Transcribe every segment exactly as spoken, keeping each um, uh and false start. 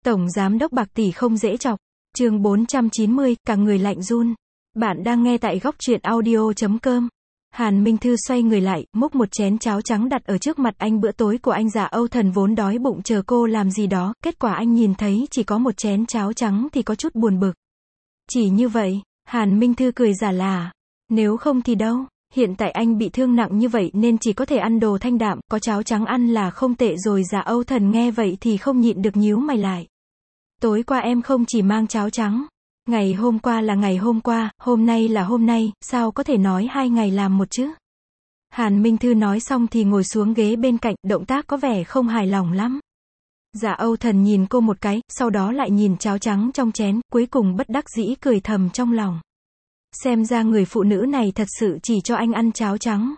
Tổng giám đốc bạc tỷ không dễ chọc. Chương bốn trăm chín mươi, cả người lạnh run. Bạn đang nghe tại góc truyện audio chấm com. Hàn Minh Thư xoay người lại, múc một chén cháo trắng đặt ở trước mặt anh. Bữa tối của anh Dạ Âu Thần vốn đói bụng chờ cô làm gì đó, kết quả anh nhìn thấy chỉ có một chén cháo trắng thì có chút buồn bực. Chỉ như vậy, Hàn Minh Thư cười giả là, nếu không thì đâu, hiện tại anh bị thương nặng như vậy nên chỉ có thể ăn đồ thanh đạm, có cháo trắng ăn là không tệ rồi. Dạ Âu Thần nghe vậy thì không nhịn được nhíu mày lại. Tối qua em không chỉ mang cháo trắng. Ngày hôm qua là ngày hôm qua, hôm nay là hôm nay, sao có thể nói hai ngày làm một chứ? Hàn Minh Thư nói xong thì ngồi xuống ghế bên cạnh, động tác có vẻ không hài lòng lắm. Dạ Âu Thần nhìn cô một cái, sau đó lại nhìn cháo trắng trong chén, cuối cùng bất đắc dĩ cười thầm trong lòng. Xem ra người phụ nữ này thật sự chỉ cho anh ăn cháo trắng.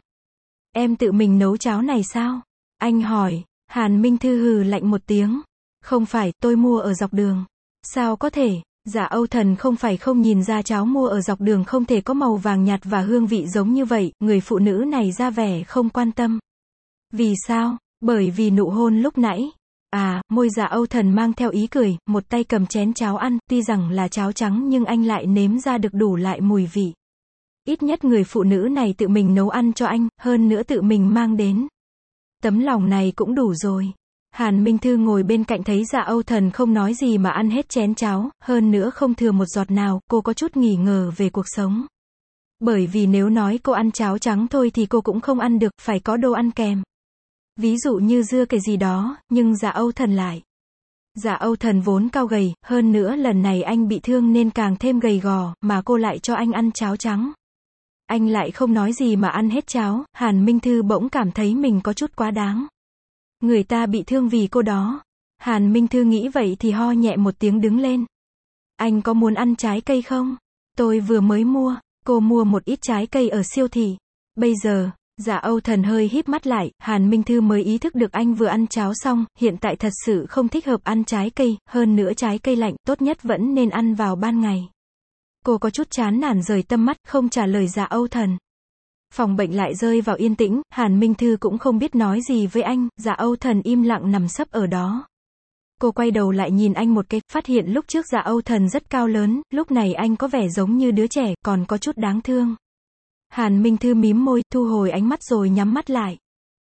Em tự mình nấu cháo này sao? Anh hỏi. Hàn Minh Thư hừ lạnh một tiếng. Không phải, tôi mua ở dọc đường. Sao có thể? Dạ Âu Thần không phải không nhìn ra cháo mua ở dọc đường không thể có màu vàng nhạt và hương vị giống như vậy, người phụ nữ này ra vẻ không quan tâm. Vì sao? Bởi vì nụ hôn lúc nãy. À, môi Dạ Âu Thần mang theo ý cười, một tay cầm chén cháo ăn, tuy rằng là cháo trắng nhưng anh lại nếm ra được đủ lại mùi vị. Ít nhất người phụ nữ này tự mình nấu ăn cho anh, hơn nữa tự mình mang đến. Tấm lòng này cũng đủ rồi. Hàn Minh Thư ngồi bên cạnh thấy Dạ Âu Thần không nói gì mà ăn hết chén cháo, hơn nữa không thừa một giọt nào, cô có chút nghi ngờ về cuộc sống. Bởi vì nếu nói cô ăn cháo trắng thôi thì cô cũng không ăn được, phải có đồ ăn kèm. Ví dụ như dưa cải gì đó, nhưng Dạ Âu Thần lại. Dạ Âu Thần vốn cao gầy, hơn nữa lần này anh bị thương nên càng thêm gầy gò, mà cô lại cho anh ăn cháo trắng. Anh lại không nói gì mà ăn hết cháo, Hàn Minh Thư bỗng cảm thấy mình có chút quá đáng. Người ta bị thương vì cô đó. Hàn Minh Thư nghĩ vậy thì ho nhẹ một tiếng đứng lên. Anh có muốn ăn trái cây không? Tôi vừa mới mua. Cô mua một ít trái cây ở siêu thị. Bây giờ, Dạ Âu Thần hơi híp mắt lại, Hàn Minh Thư mới ý thức được anh vừa ăn cháo xong, hiện tại thật sự không thích hợp ăn trái cây, hơn nữa trái cây lạnh, tốt nhất vẫn nên ăn vào ban ngày. Cô có chút chán nản rời tâm mắt, không trả lời Dạ Âu Thần. Phòng bệnh lại rơi vào yên tĩnh, Hàn Minh Thư cũng không biết nói gì với anh, Dạ Âu Thần im lặng nằm sấp ở đó. Cô quay đầu lại nhìn anh một cái, phát hiện lúc trước Dạ Âu Thần rất cao lớn, lúc này anh có vẻ giống như đứa trẻ, còn có chút đáng thương. Hàn Minh Thư mím môi, thu hồi ánh mắt rồi nhắm mắt lại.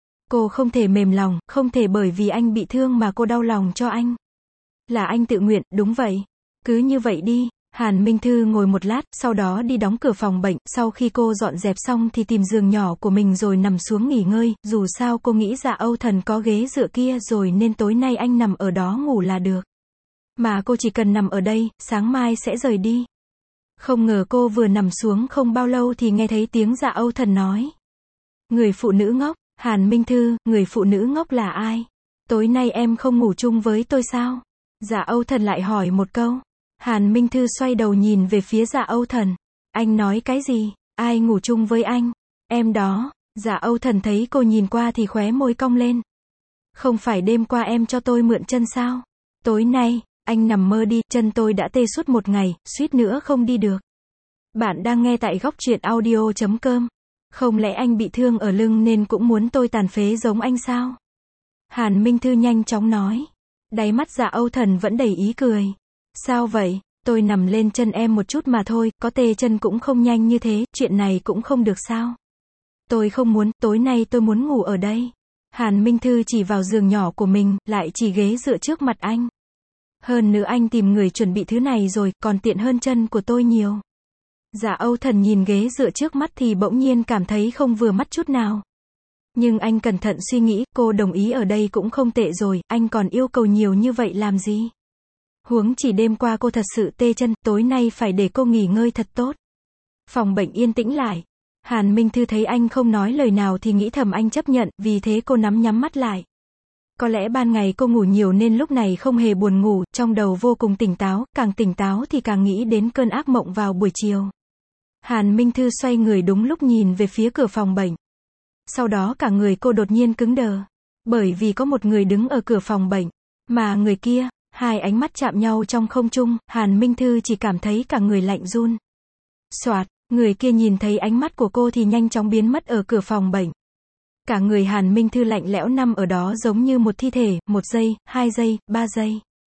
Cô không thể mềm lòng, không thể bởi vì anh bị thương mà cô đau lòng cho anh. Là anh tự nguyện, đúng vậy. Cứ như vậy đi. Hàn Minh Thư ngồi một lát, sau đó đi đóng cửa phòng bệnh, sau khi cô dọn dẹp xong thì tìm giường nhỏ của mình rồi nằm xuống nghỉ ngơi, dù sao cô nghĩ Dạ Âu Thần có ghế dựa kia rồi nên tối nay anh nằm ở đó ngủ là được. Mà cô chỉ cần nằm ở đây, sáng mai sẽ rời đi. Không ngờ cô vừa nằm xuống không bao lâu thì nghe thấy tiếng Dạ Âu Thần nói. Người phụ nữ ngốc. Hàn Minh Thư, người phụ nữ ngốc là ai? Tối nay em không ngủ chung với tôi sao? Dạ Âu Thần lại hỏi một câu. Hàn Minh Thư xoay đầu nhìn về phía Dạ Âu Thần. Anh nói cái gì? Ai ngủ chung với anh? Em đó. Dạ Âu Thần thấy cô nhìn qua thì khóe môi cong lên. Không phải đêm qua em cho tôi mượn chân sao? Tối nay, anh nằm mơ đi, chân tôi đã tê suốt một ngày, suýt nữa không đi được. Bạn đang nghe tại góc truyện audio chấm com. Không lẽ anh bị thương ở lưng nên cũng muốn tôi tàn phế giống anh sao? Hàn Minh Thư nhanh chóng nói. Đáy mắt Dạ Âu Thần vẫn đầy ý cười. Sao vậy? Tôi nằm lên chân em một chút mà thôi, có tê chân cũng không nhanh như thế, chuyện này cũng không được sao? Tôi không muốn, tối nay tôi muốn ngủ ở đây. Hàn Minh Thư chỉ vào giường nhỏ của mình, lại chỉ ghế dựa trước mặt anh. Hơn nữa anh tìm người chuẩn bị thứ này rồi, còn tiện hơn chân của tôi nhiều. Dạ Âu Thần nhìn ghế dựa trước mắt thì bỗng nhiên cảm thấy không vừa mắt chút nào. Nhưng anh cẩn thận suy nghĩ, cô đồng ý ở đây cũng không tệ rồi, anh còn yêu cầu nhiều như vậy làm gì? Huống chỉ đêm qua cô thật sự tê chân, tối nay phải để cô nghỉ ngơi thật tốt. Phòng bệnh yên tĩnh lại. Hàn Minh Thư thấy anh không nói lời nào thì nghĩ thầm anh chấp nhận, vì thế cô nắm nhắm mắt lại. Có lẽ ban ngày cô ngủ nhiều nên lúc này không hề buồn ngủ, trong đầu vô cùng tỉnh táo, càng tỉnh táo thì càng nghĩ đến cơn ác mộng vào buổi chiều. Hàn Minh Thư xoay người đúng lúc nhìn về phía cửa phòng bệnh. Sau đó cả người cô đột nhiên cứng đờ. Bởi vì có một người đứng ở cửa phòng bệnh. Mà người kia, hai ánh mắt chạm nhau trong không trung, Hàn Minh Thư chỉ cảm thấy cả người lạnh run. Soạt, người kia nhìn thấy ánh mắt của cô thì nhanh chóng biến mất ở cửa phòng bệnh. Cả người Hàn Minh Thư lạnh lẽo nằm ở đó giống như một thi thể, một giây, hai giây, ba giây.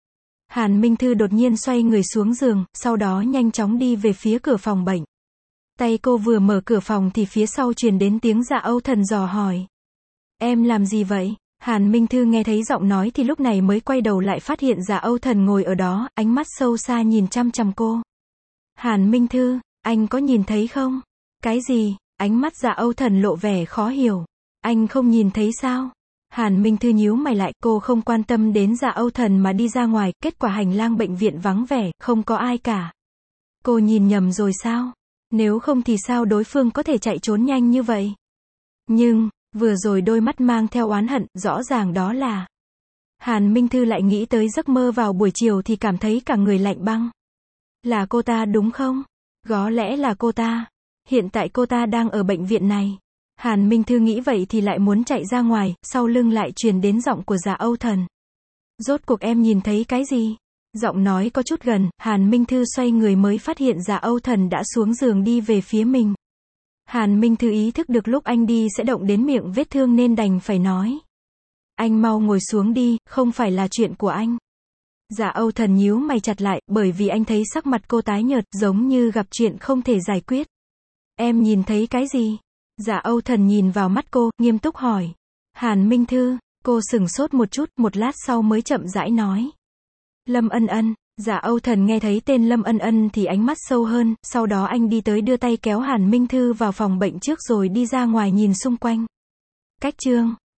Hàn Minh Thư đột nhiên xoay người xuống giường, sau đó nhanh chóng đi về phía cửa phòng bệnh. Tay cô vừa mở cửa phòng thì phía sau truyền đến tiếng Dạ Âu Thần dò hỏi. Em làm gì vậy? Hàn Minh Thư nghe thấy giọng nói thì lúc này mới quay đầu lại phát hiện Dạ Âu Thần ngồi ở đó, ánh mắt sâu xa nhìn chăm chăm cô. Hàn Minh Thư, anh có nhìn thấy không? Cái gì? Ánh mắt Dạ Âu Thần lộ vẻ khó hiểu. Anh không nhìn thấy sao? Hàn Minh Thư nhíu mày lại, cô không quan tâm đến Dạ Âu Thần mà đi ra ngoài, kết quả hành lang bệnh viện vắng vẻ, không có ai cả. Cô nhìn nhầm rồi sao? Nếu không thì sao đối phương có thể chạy trốn nhanh như vậy? Nhưng, vừa rồi đôi mắt mang theo oán hận, rõ ràng đó là... Hàn Minh Thư lại nghĩ tới giấc mơ vào buổi chiều thì cảm thấy cả người lạnh băng. Là cô ta đúng không? Có lẽ là cô ta. Hiện tại cô ta đang ở bệnh viện này. Hàn Minh Thư nghĩ vậy thì lại muốn chạy ra ngoài, sau lưng lại truyền đến giọng của Dạ Âu Thần. Rốt cuộc em nhìn thấy cái gì? Giọng nói có chút gần, Hàn Minh Thư xoay người mới phát hiện Dạ Âu Thần đã xuống giường đi về phía mình. Hàn Minh Thư ý thức được lúc anh đi sẽ động đến miệng vết thương nên đành phải nói. Anh mau ngồi xuống đi, không phải là chuyện của anh. Dạ Âu Thần nhíu mày chặt lại, bởi vì anh thấy sắc mặt cô tái nhợt, giống như gặp chuyện không thể giải quyết. Em nhìn thấy cái gì? Dạ Âu Thần nhìn vào mắt cô, nghiêm túc hỏi. Hàn Minh Thư, cô sửng sốt một chút, một lát sau mới chậm rãi nói. Lâm Ân Ân. Dạ Âu Thần nghe thấy tên Lâm Ân Ân thì ánh mắt sâu hơn, sau đó anh đi tới đưa tay kéo Hàn Minh Thư vào phòng bệnh trước rồi đi ra ngoài nhìn xung quanh. Cách chương